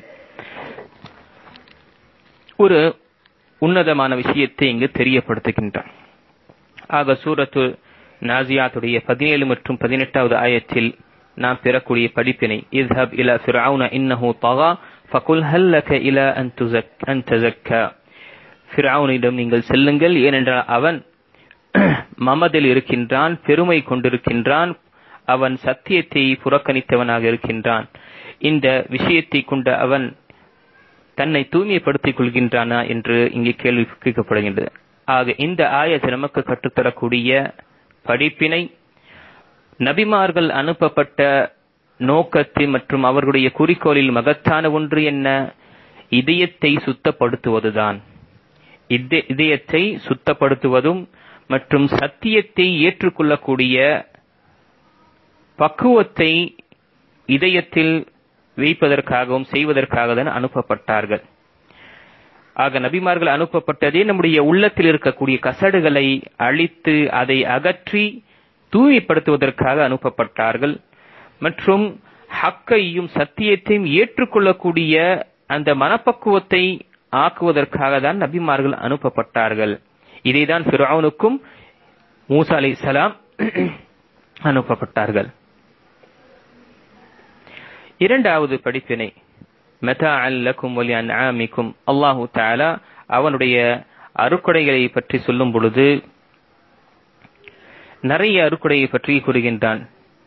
ஒரு உன்னதமான விஷயத்தை இங்கு தெரியப்படுத்துகின்றான். ஆக சூரத்து நாசியாத்துடைய 17 மற்றும் 18வது ஆயத்தில் நாம் பெறக்கூடிய படிப்பினை, இஸ்ஹப் இலா ஃபிர்அவுன இன்னஹு தகா ஃபகுல் ஹல் லக இலா அன் தஸக்கா. ஃபிர்அவுனிடம் நீங்கள் செல்லுங்கள், ஏனென்றால் அவன் மமதில் இருக்கின்றான், பெருமை கொண்டிருக்கின்றான், அவன் சத்தியத்தை புறக்கணித்தவனாக இருக்கின்றான். இந்த விஷயத்தை கொண்ட அவன் தன்னை தூய்மைப்படுத்திக் கொள்கின்றானா என்று இங்கே கேள்வி கேட்கப்படுகின்றது. ஆக இந்த ஆயத்தை நமக்கு கற்றுத்தரக்கூடிய படிப்பினை, நபிமார்கள் அனுப்பப்பட்ட நோக்கத்தை மற்றும் அவர்களுடைய குறிக்கோளில் மகத்தான ஒன்று என்ன? இதயத்தை சுத்தப்படுத்துவதுதான். இதயத்தை சுத்தப்படுத்துவதும் மற்றும் சத்தியத்தை ஏற்றுக்கொள்ளக்கூடிய பக்குவத்தை இதயத்தில் வைப்பதற்காகவும் செய்வதற்காக தான் அனுப்பப்பட்டார்கள். ஆக நபிமார்கள் அனுப்பப்பட்டதே நம்முடைய உள்ளத்தில் இருக்கக்கூடிய கசடுகளை அழித்து அதை அகற்றி தூய்மைப்படுத்துவதற்காக அனுப்பப்பட்டார்கள். மற்றும் ஹக்கையும் சத்தியத்தையும் ஏற்றுக்கொள்ளக்கூடிய அந்த மனப்பக்குவத்தை ஆக்குவதற்காக தான் நபிமார்கள் அனுப்பப்பட்டார்கள். இதைதான் ஃபிர்அவுனுக்கும் மூசா அலைஹிஸ்ஸலாம் அனுப்பப்பட்டார்கள். இரண்டாவது படிப்பினை, மதாஅன் லக்கும் வ லிஅன்ஆமிக்கும். அல்லாஹு தஆலா அவனுடைய அருட்கொடைகளை பற்றி சொல்லும் பொழுது நிறைய அருட்கொடையை பற்றி கூறுகின்றான்.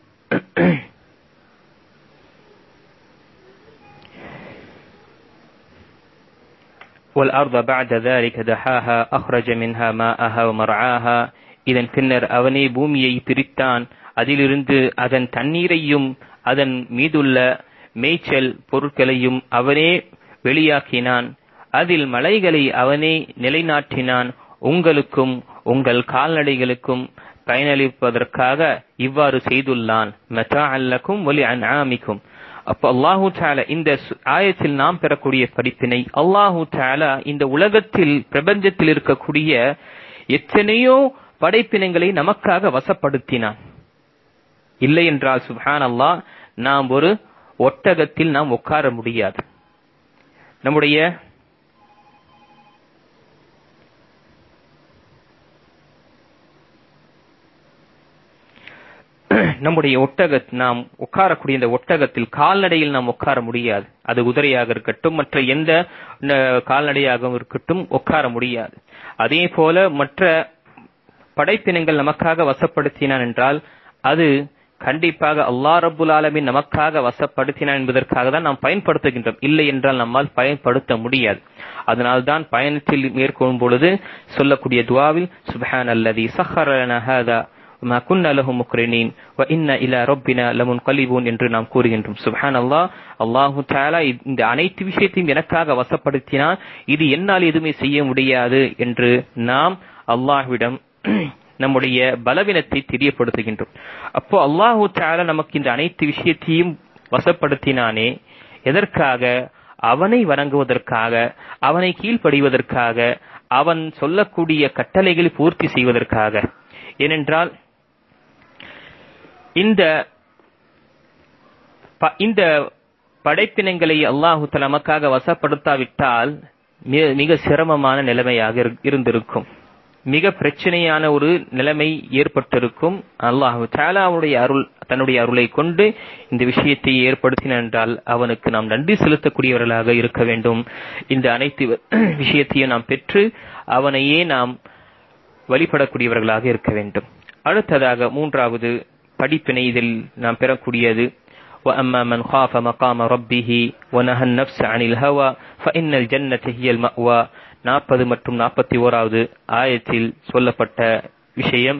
وَالْأَرْضَ بَعْدَ ذَلِكَ دَحَاهَا أَخْرَجَ مِنْهَا مَاءَهَا وَمَرْعَاهَا. இதன் பின்னர் அவனே பூமியை பிரித்தான், அதிலிருந்து அதன் தண்ணீரையும் அதன் மீதுள்ள மேய்ச்சல் பொருட்களையும் அவனே வெளியாக்கினான். அதில் மலைகளை அவனே நிலைநாட்டினான். உங்களுக்கும் உங்கள் கால்நடைகளுக்கும் பயனளிப்பதற்காக இவ்வாறு செய்துள்ளான். மதாஅன் லக்கும் வ லிஅன்ஆமிக்கும். அப்ப அல்லாஹு தஆலா இந்த ஆயத்தில் நாம் பெறக்கூடிய படிப்பினை, அல்லாஹு தஆலா இந்த உலகத்தில் பிரபஞ்சத்தில் இருக்கக்கூடிய எத்தனையோ படைப்பினங்களை நமக்காக வசப்படுத்தினான். இல்லை என்றால் சுப்ஹானல்லாஹ் நாம் ஒரு ஒட்டகத்தில் நாம் உட்கார முடியாது. நம்முடைய நாம் உட்காரக்கூடிய இந்த ஒட்டகத்தில் கால்நடையில் நாம் உட்கார முடியாது. அது குதிரையாக இருக்கட்டும், மற்ற எந்த கால்நடையாகவும் இருக்கட்டும், உட்கார முடியாது. அதே போல மற்ற படைப்பினங்கள் நமக்காக வசப்படுத்தினான் என்றால் அது கண்டிப்பாக அல்லாஹ் ரப்புல் ஆலமீன் நமக்காக வசப்படுத்தினான் என்பதற்காக தான் நாம் பயன்படுத்துகின்றோம். இல்லை என்றால் நம்மால் பயன்படுத்த முடியாது. அதனால்தான் பயணத்தில் மேற்கொள்ளும் பொழுது சொல்லக்கூடிய துஆவில் சுப்ஹானல்லதி ஸஹ்ஹர லனா ஹாதா வமா குன்னா லஹு முக்ரினீன் வ இன்னா இலா ரப்பினா லமுன்கலிபூன் என்று நாம் கூறுகின்றோம். சுப்ஹானல்லாஹ், அல்லாஹு தஆலா இந்த அனைத்து விஷயத்தையும் எனக்காக வசப்படுத்தினான், இது என்னால் எதுவுமே செய்ய முடியாது என்று நாம் அல்லாஹ்விடம் நம்முடைய பலவீனத்தை தெரியப்படுத்துகின்றோம். அப்போ அல்லாஹு தஆலா நமக்கு இந்த அனைத்து விஷயத்தையும் வசப்படுத்தினானே, எதற்காக? அவனை வணங்குவதற்காக, அவனை கீழ்ப்படிவதற்காக, அவன் சொல்லக்கூடிய கட்டளைகளை பூர்த்தி செய்வதற்காக. ஏனென்றால் இந்த படைப்பினங்களை அல்லாஹு தஆலா நமக்காக வசப்படுத்தாவிட்டால் மிக சிரமமான நிலைமையாக இருந்திருக்கும், மிக பிரச்சனையான ஒரு நிலைமை ஏற்பட்டிருக்கும். அல்லாஹு தஆலா தன்னுடைய அருளை கொண்டு இந்த விஷயத்தை ஏற்படுத்தினான் என்றால் அவனுக்கு நாம் நன்றி செலுத்தக்கூடியவர்களாக இருக்க வேண்டும். இந்த அனைத்து விஷயத்தையும் நாம் பெற்று அவனையே நாம் வழிபடக்கூடியவர்களாக இருக்க வேண்டும். அடுத்ததாக மூன்றாவது படிப்பினை இதில் நாம் பெறக்கூடியது وَأَمَّا مَنْ خَافَ مَقَامَ رَبِّهِ وَنَهَى النَّفْسَ عَنِ الْهَوَى فَإِنَّ الْجَنَّةَ هِيَ الْمَأْوَى. 40 மற்றும் 41வது ஆயத்தில் சொல்லப்பட்ட விஷயம்,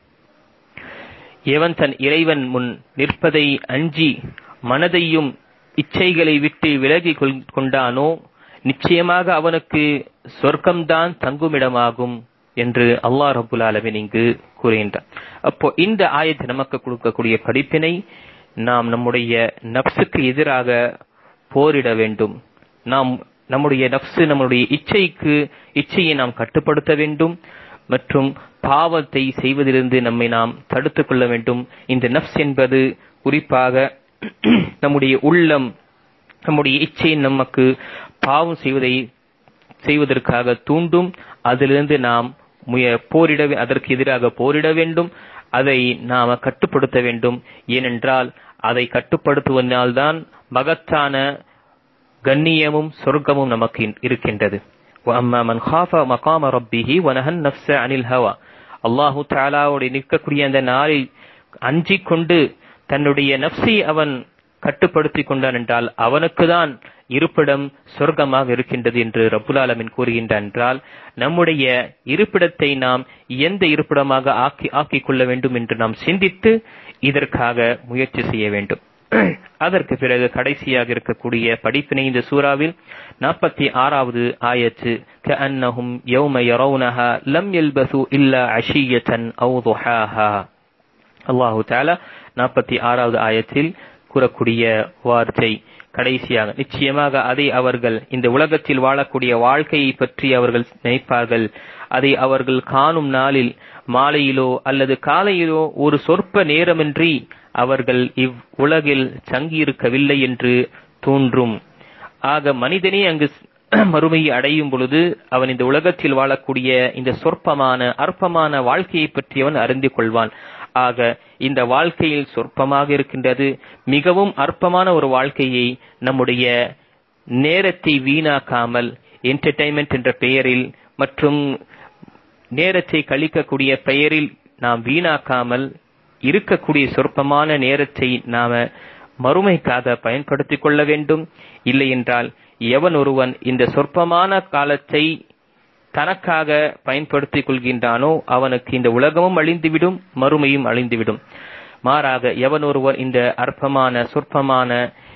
எவன் தன் இறைவன் முன் நிற்பதை அஞ்சி மனதையும் இச்சைகளை விட்டு விலகி கொண்டானோ நிச்சயமாக அவனுக்கு சொர்க்கம்தான் தங்குமிடமாகும் என்று அல்லாஹ் ரப்புல் ஆலமீன் இங்கு கூறுகின்றார். அப்போ இந்த ஆயத்தை நமக்கு கொடுக்கக்கூடிய படிப்பினை, நாம் நம்முடைய நப்சுக்கு எதிராக போரிட வேண்டும். நாம் நம்முடைய நப்சு, நம்முடைய இச்சையை நாம் கட்டுப்படுத்த வேண்டும் மற்றும் பாவத்தை செய்வதிலிருந்து நம்மை நாம் தடுத்துக் கொள்ள வேண்டும். இந்த நப்ஸ் என்பது குறிப்பாக நம்முடைய உள்ளம், நம்முடைய இச்சை நமக்கு பாவம் செய்வதற்காக தூண்டும். அதிலிருந்து நாம் அதற்கு எதிராக போரிட வேண்டும், அதை நாம கட்டுப்படுத்த வேண்டும். ஏனென்றால் அதை கட்டுப்படுத்துவதனால்தான் மகத்தான கண்ணியமும் சொர்க்கமும் நமக்கு இருக்கின்றது. وَأَمَّا مَنْ خَافَ مَقَامَ رَبِّهِ وَنَهَى النَّفْسَ عَنِ الْهَوَى. அல்லாஹு தஆலாவோடு நிற்கக்கூடிய அந்த நாளில் அஞ்சிக் கொண்டு தன்னுடைய நப்சை அவன் கட்டுப்படுத்திக் கொண்டான் என்றால் அவனுக்குதான் இருப்பிடம் சொர்க்கமாக இருக்கின்றது என்று ரப்புல் ஆலமீன் கூறுகின்றான். என்றால் நம்முடைய இருப்பிடத்தை நாம் எந்த இருப்பிடமாக ஆக்கிக் கொள்ள வேண்டும் என்று நாம் சிந்தித்து இதற்காக முயற்சி செய்ய வேண்டும். அதற்கு பிறகு கடைசியாக இருக்கக்கூடிய படிப்பினை இந்த சூறாவில் 46வது ஆயத்து, கஅன்னஹும் யௌம யரவுனஹா லம் யல்பஸு இல்லா அஷியத்தன் அவ் துஹாஹா. அல்லாஹு தஆலா 46வது ஆயத்தில் கூறக்கூடிய வார்த்தை கடைசியாக, நிச்சயமாக அதை அவர்கள் இந்த உலகத்தில் வாழக்கூடிய வாழ்க்கையை பற்றி அவர்கள் நினைப்பார்கள். அதை அவர்கள் காணும் நாளில் மாலையிலோ அல்லது காலையிலோ ஒரு சொற்ப நேரமின்றி அவர்கள் இவ்வுலகில் தங்கியிருக்கவில்லை என்று தோன்றும். ஆக மனிதனே அங்கு மறுமையை அடையும் பொழுது அவன் இந்த உலகத்தில் வாழக்கூடிய இந்த சொற்பமான அற்பமான வாழ்க்கையை பற்றி அவன் அறிந்து கொள்வான். ஆக இந்த வாழ்க்கையில் சொற்பமாக இருக்கின்றது, மிகவும் அற்பமான ஒரு வாழ்க்கையை நம்முடைய நேரத்தை வீணாக்காமல் என்டர்டைன்மெண்ட் என்ற பெயரில் மற்றும் நேரத்தை கழிக்கக்கூடிய பெயரில் நாம் வீணாக்காமல் இருக்கக்கூடிய சொற்பமான நேரத்தை நாம மறுமைக்காக பயன்படுத்திக் கொள்ள வேண்டும். இல்லை என்றால் எவன் ஒருவன் இந்த சொற்பமான காலத்தை தனக்காக பயன்படுத்திக் கொள்கின்றானோ அவனுக்கு இந்த உலகமும் அழிந்துவிடும், மறுமையும் அழிந்துவிடும். மாறாக எவன் ஒருவர் இந்த அற்பமான சொற்பமான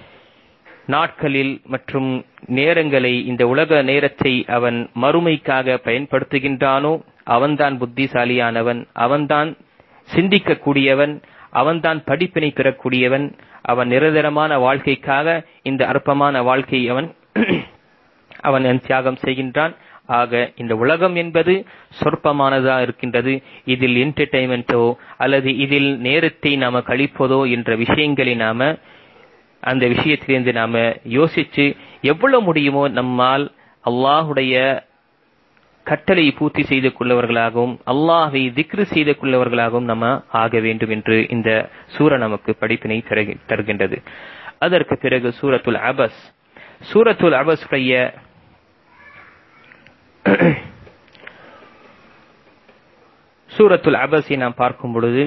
நாட்களில் மற்றும் நேரங்களை, இந்த உலக நேரத்தை அவன் மறுமைக்காக பயன்படுத்துகின்றானோ அவன்தான் புத்திசாலியானவன், அவன்தான் சிந்திக்கக்கூடியவன், அவன்தான் படிப்பினை பெறக்கூடியவன். அவன் நிரந்தரமான வாழ்க்கைக்காக இந்த அற்பமான வாழ்க்கை அவன் தியாகம் செய்கின்றான். ஆக இந்த உலகம் என்பது சொற்பமானதா இருக்கின்றது. இதில் என்டர்டைன்மெண்டோ அல்லது இதில் நேரத்தை நாம கழிப்பதோ என்ற விஷயங்களை நாம அந்த விஷயத்திலிருந்து நாம யோசிச்சு எவ்வளவு முடியுமோ நம்மால் அல்லாஹுடைய கட்டளை பூர்த்தி செய்து கொள்ளவர்களாகவும் அல்லாஹை திக்ரு செய்து கொள்ளவர்களாகவும் நம்ம ஆக வேண்டும் என்று இந்த சூரா நமக்கு படிப்பினை தருகின்றது. அதற்கு பிறகு சூரத்துல் அபஸ் சூரத்துல் அபஸை நாம் பார்க்கும் பொழுது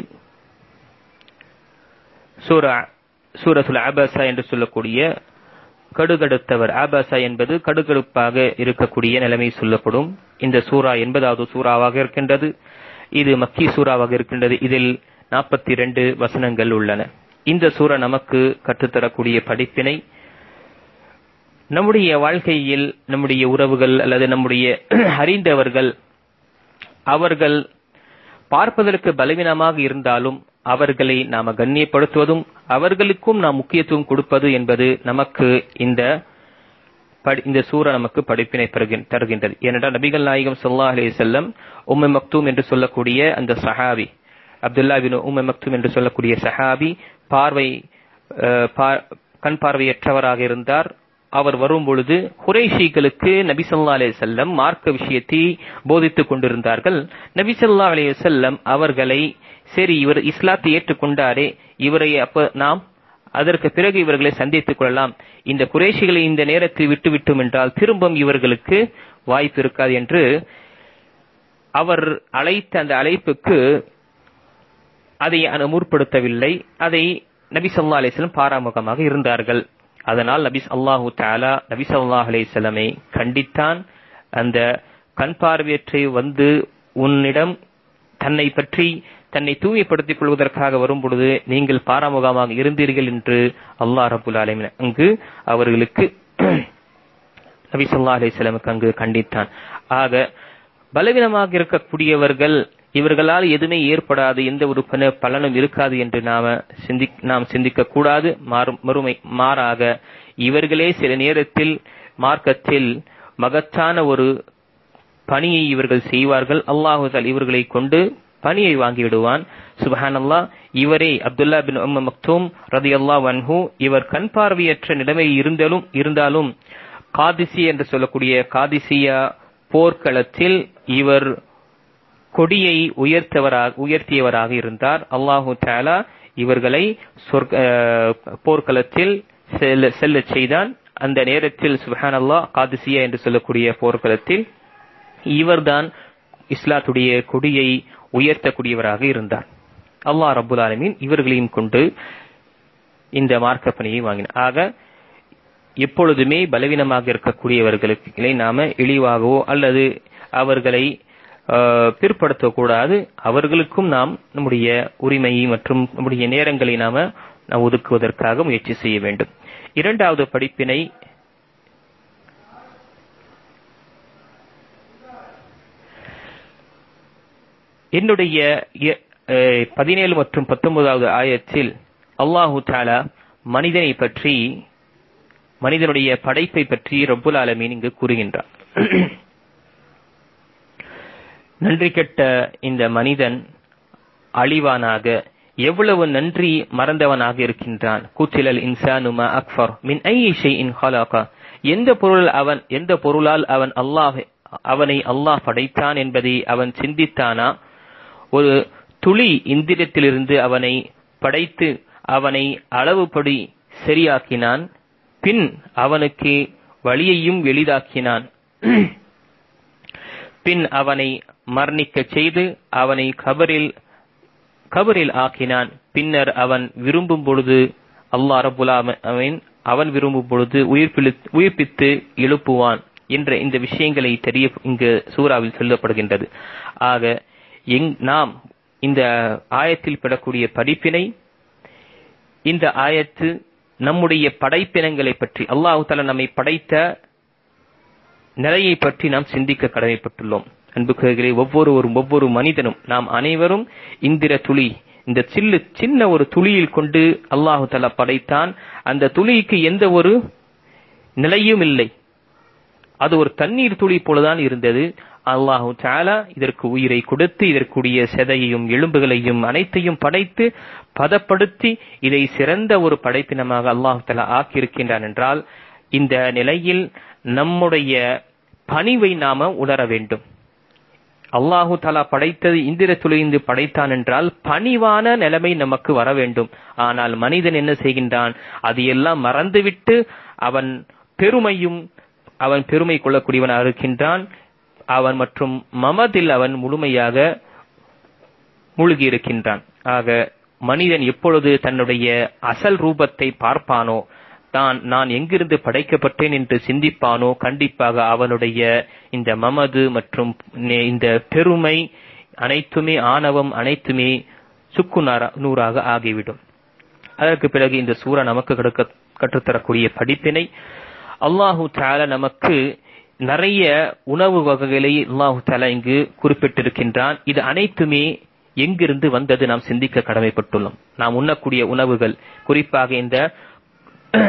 சூரத்துல் அபஸா என்று சொல்லக்கூடிய கடுகடுத்தவர், ஆபாசா என்பது கடுகடுப்பாக இருக்கக்கூடிய நிலைமை சொல்லப்படும். இந்த சூரா 80வது சூறாவாக இருக்கின்றது. இது மக்கி சூறாவாக இருக்கின்றது. இதில் 42 வசனங்கள் உள்ளன. இந்த சூரா நமக்கு கற்றுத்தரக்கூடிய படிப்பினை, நம்முடைய வாழ்க்கையில் நம்முடைய உறவுகள் அல்லது நம்முடைய அறிந்தவர்கள் அவர்கள் பார்ப்பதற்கு பலவீனமாக இருந்தாலும் அவர்களை நாம கண்ணியப்படுத்துவதும் அவர்களுக்கும் நாம் முக்கியத்துவம் கொடுப்பது என்பது நமக்கு இந்த இந்த சூரா நமக்கு படிப்பினை தருகின்றது. ஏனென்றால் நபிகள் நாயகம் ஸல்லல்லாஹு அலைஹி வஸல்லம் உம்மு மக்தூம் என்று சொல்லக்கூடிய அந்த சஹாபி, அப்துல்லா பின் உம்மு மக்தூம் என்று சொல்லக்கூடிய சஹாபி கண் பார்வையற்றவராக இருந்தார். அவர் வரும் பொழுது குறைஷிகளுக்கு நபி ஸல்லல்லாஹு அலைஹி வஸல்லம் மார்க்க விஷயத்தை போதித்துக் கொண்டிருந்தார்கள். நபி ஸல்லல்லாஹு அலைஹி வஸல்லம் அவர்களை, சரி இவர் இஸ்லாத்தை ஏற்றுக்கொண்டாரே, இவரை அப்ப நாம் அதற்கு பிறகு இவர்களை சந்தித்துக் கொள்ளலாம், இந்த குறைஷிகளை இந்த நேரத்தில் விட்டுவிட்டோம் என்றால் திரும்பவும் இவர்களுக்கு வாய்ப்பு இருக்காது என்று அவர் அழைத்த அந்த அழைப்புக்கு அதை முற்படுத்தவில்லை. அதை நபி ஸல்லல்லாஹு அலைஹி வஸல்லம் பாராமுகமாக இருந்தார்கள். அதனால் அல்லாஹு தஆலா நபி ஸல்லல்லாஹு அலைஹி வஸல்லமை கண்டித்தான். அந்த கண் பார்வையற்றை வந்து உன்னிடம் தன்னை தூய்மைப்படுத்திக் கொள்வதற்காக வரும் பொழுது நீங்கள் பாராமுகமாக இருந்தீர்கள் என்று அல்லாஹ் ரப்பல் ஆலமீன் அங்கு அவர்களுக்கு நபி ஸல்லல்லாஹு அலைஹி வஸல்லமுக்கு அங்கு கண்டித்தான். ஆக பலவீனமாக இருக்கக்கூடியவர்கள், இவர்களால் எதுவுமே ஏற்படாது, எந்த ஒரு பலனும் இருக்காது என்று நாம் சிந்திக்க கூடாது. மாறாக இவர்களே சில நேரத்தில் மார்க்கத்தில் மகத்தான ஒரு பணியை இவர்கள் செய்வார்கள். அல்லாஹு தஆலா இவர்களை கொண்டு பணியை வாங்கிவிடுவான். சுப்ஹானல்லாஹ். இவரே அப்துல்லா பின் உம்மு மக்தூம் ரலியல்லாஹு அன்ஹு, இவர் கண் பார்வையற்ற நிலைமை இருந்தாலும் காதிசியா என்று சொல்லக்கூடிய காதிசியா போர்க்களத்தில் இவர் கொடியை உயர்த்தியவராக இருந்தார். அல்லாஹு தஆலா இவர்களை போர்க்களத்தில் செல்ல செய்தான். அந்த நேரத்தில் சுப்ஹானல்லாஹ், காதிசியா என்று சொல்லக்கூடிய போர்க்களத்தில் இவர்தான் இஸ்லாத்துடைய கொடியை உயர்த்தக்கூடியவராக இருந்தார். அல்லாஹ் ரப்பல் ஆலமீன் இவர்களையும் கொண்டு இந்த மார்க்க பணியை வாங்கினார். ஆக எப்பொழுதுமே பலவீனமாக இருக்கக்கூடியவர்களுக்கு நாம இழிவாகவோ அல்லது அவர்களை பிற்படுத்தக்கூடாது. அவர்களுக்கும் நாம் நம்முடைய உரிமையை மற்றும் நம்முடைய நேரங்களை நாம ஒதுக்குவதற்காக முயற்சி செய்ய வேண்டும். இரண்டாவது படிப்பினை, என்னுடைய 17 மற்றும் 19வது ஆயத்தில் அல்லாஹு தஆலா மனிதனை பற்றி, மனிதனுடைய படைப்பை பற்றி ரப்புல் ஆலமீன் இங்கு கூறுகின்றார். நன்றி கெட்ட இந்த மனிதன் அழிவானாக, எவ்வளவு நன்றி மறந்தவனாக இருக்கின்றான். குத்திலல் இன்சானு மா அக்ஃபர் மின் ஐயி ஷைஇன் ஹலக, எந்த பொருளால் அவனை அல்லாஹ் படைத்தான் என்பதை அவன் சிந்தித்தானா? ஒரு துளி இந்திரத்திலிருந்து அவனை படைத்து அவனை அளவுபடி சரியாக்கினான். பின் அவனுக்கு வழியையும் எளிதாக்கினான். பின் அவனை மரணிக்க செய்து அவனை கபரில் ஆக்கினான். பின்னர் அவன் விரும்பும் பொழுது அல்லாஹ் ரப்பல் ஆலமீன் அவன் விரும்பும் பொழுது உயிர்ப்பித்து எழுப்புவான் என்ற இந்த விஷயங்களை தெரிய இங்கு சூறாவில் சொல்லப்படுகின்றது. ஆக நாம் இந்த ஆயத்தில் பெறக்கூடிய படிப்பினை, இந்த ஆயத்து நம்முடைய படைப்பினங்களை பற்றி, அல்லாஹ் தஆலா நம்மை படைத்த நிலையை பற்றி நாம் சிந்திக்க கடமைப்பட்டுள்ளோம். அன்புக்குரியவர்களே, ஒவ்வொரு மனிதனும், நாம் அனைவரும் இந்திர துளி, இந்த சின்ன ஒரு துளியில் கொண்டு அல்லாஹு தஆலா படைத்தான். அந்த துளிக்கு எந்த ஒரு நிலையும் இல்லை, அது ஒரு தண்ணீர் துளி போலதான் இருந்தது. அல்லாஹு தஆலா இதற்கு உயிரை கொடுத்து இதற்குரிய செதையையும் எலும்புகளையும் அனைத்தையும் படைத்து பதப்படுத்தி இதை சிறந்த ஒரு படைப்பினமாக அல்லாஹு தஆலா ஆக்கியிருக்கின்றான் என்றால், இந்த நிலையில் நம்முடைய பணிவை நாம உணர வேண்டும். அல்லாஹு தஆலா படைத்தது இந்திர துளிந்து படைத்தான் என்றால் பணிவான நிலைமை நமக்கு வர வேண்டும். ஆனால் மனிதன் என்ன செய்கின்றான்? அதையெல்லாம் மறந்துவிட்டு அவன் பெருமை கொள்ளக்கூடியவனாக இருக்கின்றான். அவன் மற்றும் மமதில் அவன் முழுமையாக மூழ்கி இருக்கின்றான். ஆக மனிதன் எப்பொழுது தன்னுடைய அசல் ரூபத்தை பார்ப்பானோ, நான் எங்கிருந்து படைக்கப்பட்டேன் என்று சிந்திப்பானோ, கண்டிப்பாக அவனுடைய இந்த மமது மற்றும் இந்த பெருமை அனைத்துமே, ஆணவம் அனைத்துமே சுக்கு நூறாக ஆகிவிடும். அதற்கு பிறகு இந்த சூரா நமக்கு கற்றுத்தரக்கூடிய படிப்பினை, அல்லாஹு தஆலா நமக்கு நிறைய உணவு வகைகளை அல்லாஹு தஆலா இங்கு குறிப்பிட்டிருக்கின்றான். இது அனைத்துமே எங்கிருந்து வந்தது நாம் சிந்திக்க கடமைப்பட்டுள்ளோம். நாம் உண்ணக்கூடிய உணவுகள், குறிப்பாக இந்த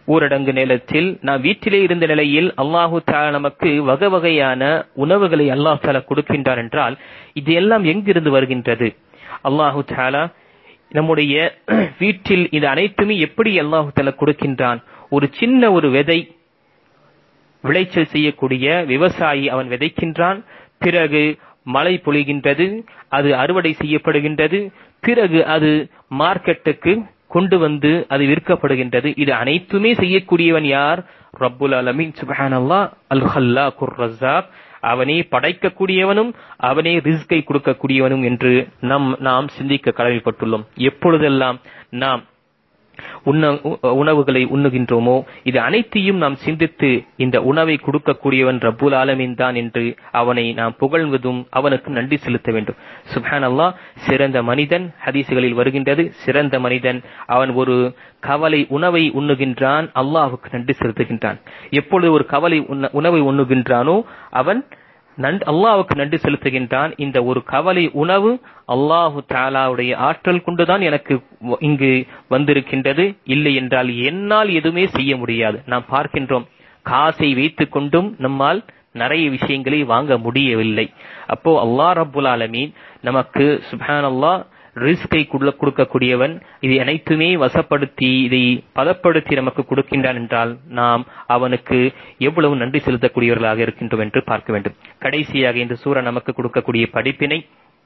ஊரடங்கு நேரத்தில் நாம் வீட்டிலே இருந்த நிலையில் அல்லாஹு தஆலா நமக்கு வகை வகையான உணவுகளை அல்லாஹ் தஆலா கொடுக்கின்றார் என்றால் இது எல்லாம் எங்கிருந்து வருகின்றது? அல்லாஹு தஆலா நம்முடைய வீட்டில் இது அனைத்துமே எப்படி அல்லாஹு தஆலா கொடுக்கின்றான்? ஒரு சின்ன ஒரு விதை விளைச்சல் செய்யக்கூடிய விவசாயி அவன் விதைக்கின்றான், பிறகு மழை பொழிகின்றது, அது அறுவடை செய்யப்படுகின்றது, பிறகு அது மார்க்கெட்டுக்கு கொண்டு வந்து அது விற்கப்படுகின்றது. இது அனைத்துமே செய்யக்கூடியவன் யார்? ரப்புல் ஆலமீன் சுப்ஹானல்லாஹ் அல் ஹல்லாக்குர் ரஸாக். அவனே படைக்கக்கூடியவனும் அவனே ரிஸ்கை கொடுக்கக்கூடியவனும் என்று நாம் சிந்திக்க கடமைப்பட்டுள்ளோம். எப்பொழுதெல்லாம் நாம் உணவுகளை உண்ணுகின்றோமோ இது அனைத்தையும் நாம் சிந்தித்து இந்த உணவை கொடுக்கக்கூடியவன் ரப்புல் ஆலமீன் தான் என்று அவனை நாம் புகழ்வதும் அவனுக்கு நன்றி செலுத்த வேண்டும். சுப்ஹானல்லாஹ். சிறந்த மனிதன், ஹதீசுகளில் வருகின்றது, சிறந்த மனிதன் அவன் ஒரு கவலை உணவை உண்ணுகின்றான், அல்லாஹ்வுக்கு நன்றி செலுத்துகின்றான். எப்பொழுது ஒரு கவலை உணவை உண்ணுகின்றானோ அவன் அல்லாஹ்வுக்கு நன்றி செலுத்துகின்றான். இந்த ஒரு கவலை உணவு அல்லாஹு தஆலாவுடைய ஆற்றல் கொண்டுதான் எனக்கு இங்கு வந்திருக்கின்றது, இல்லை என்றால் என்னால் எதுவுமே செய்ய முடியாது. நாம் பார்க்கின்றோம், காசை வைத்துக் கொண்டும் நம்மால் நிறைய விஷயங்களை வாங்க முடியவில்லை. அப்போ அல்லாஹ் ரப்புல் ஆலமீன் நமக்கு சுப்ஹானல்லாஹ் ரிஸ்கை கொடுக்கக்கூடியவன், இது அனைத்துமே வசப்படுத்தி இதை பதப்படுத்தி நமக்கு கொடுக்கின்றான் என்றால் நாம் அவனுக்கு எவ்வளவு நன்றி செலுத்தக்கூடியவர்களாக இருக்கின்றோம் என்று பார்க்க வேண்டும். கடைசியாக இந்த சூரா நமக்கு கொடுக்கக்கூடிய படிப்பினை,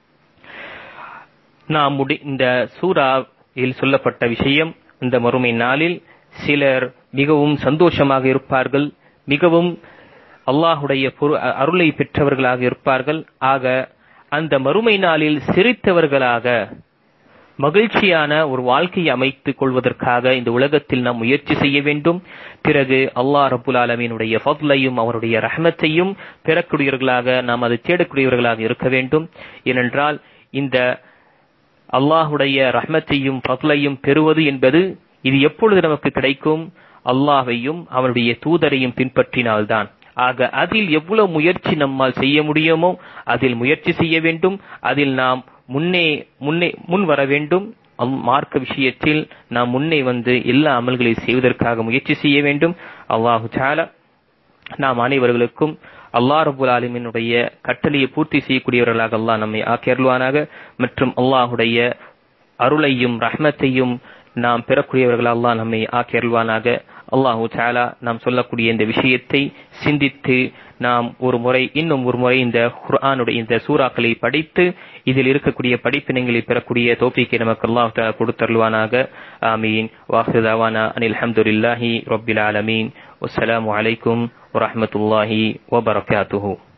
நாம் இந்த சூராவில் சொல்லப்பட்ட விஷயம், இந்த மறுமை நாளில் சிலர் மிகவும் சந்தோஷமாக இருப்பார்கள், மிகவும் அல்லாஹுடைய அருளை பெற்றவர்களாக இருப்பார்கள். ஆக அந்த மறுமை நாளில் சிரித்தவர்களாக மகிழ்ச்சியான ஒரு வாழ்க்கையை அமைத்துக் கொள்வதற்காக இந்த உலகத்தில் நாம் முயற்சி செய்ய வேண்டும். பிறகு அல்லாஹ் ரப்புல் ஆலமீனுடைய ஃபத்லையும் அவருடைய ரஹ்மத்தையும் பெறக்கூடியவர்களாக நாம் அதை தேடக்கூடியவர்களாக இருக்க வேண்டும். ஏனென்றால் இந்த அல்லாஹுடைய ரஹ்மத்தையும் ஃபத்லையும் பெறுவது என்பது இது எப்பொழுது நமக்கு கிடைக்கும்? அல்லாஹ்வையும் அவனுடைய தூதரையும் பின்பற்றினால்தான். ஆக அதில் எவ்வளவு முயற்சி நம்மால் செய்ய முடியுமோ அதில் முயற்சி செய்ய வேண்டும். அதில் நாம் முன் வர வேண்டும். மார்க்க விஷயத்தில் நாம் முன்னே வந்து எல்லா அமல்களை செய்வதற்காக முயற்சி செய்ய வேண்டும். அல்லாஹு தஆலா நாம் அனைவர்களுக்கும் அல்லாஹ் ரப்புல் ஆலமீனுடைய கட்டளையை பூர்த்தி செய்யக்கூடியவர்களாக அல்லாஹ் நம்மை ஆக்கியருள்வானாக. மற்றும் அல்லாஹுடைய அருளையும் ரஹ்மத்தையும் நாம் பெறக்கூடியவர்கள் அல்லாஹ் நம்மை ஆக்கியருள்வானாக. அல்லாஹு தஆலா நாம் சொல்லக்கூடிய இந்த விஷயத்தை சிந்தித்து நாம் இன்னும் ஒரு முறை இந்த குர்ஆனுடைய இந்த சூறாக்களை படித்து இதில் இருக்கக்கூடிய படிப்பினைகளை பெறக்கூடிய தௌஃபீக்கை நமக்கு அல்லாஹ் தஆலா கொடுத்தருள்வானாக. ஆமீன். வாஹிரு தஅவானா அனில் ஹம்துலில்லாஹி ரப்பில் ஆலமீன். வஸ்ஸலாமு அலைக்கும் வரஹ்மத்துல்லாஹி வபரகாத்துஹு.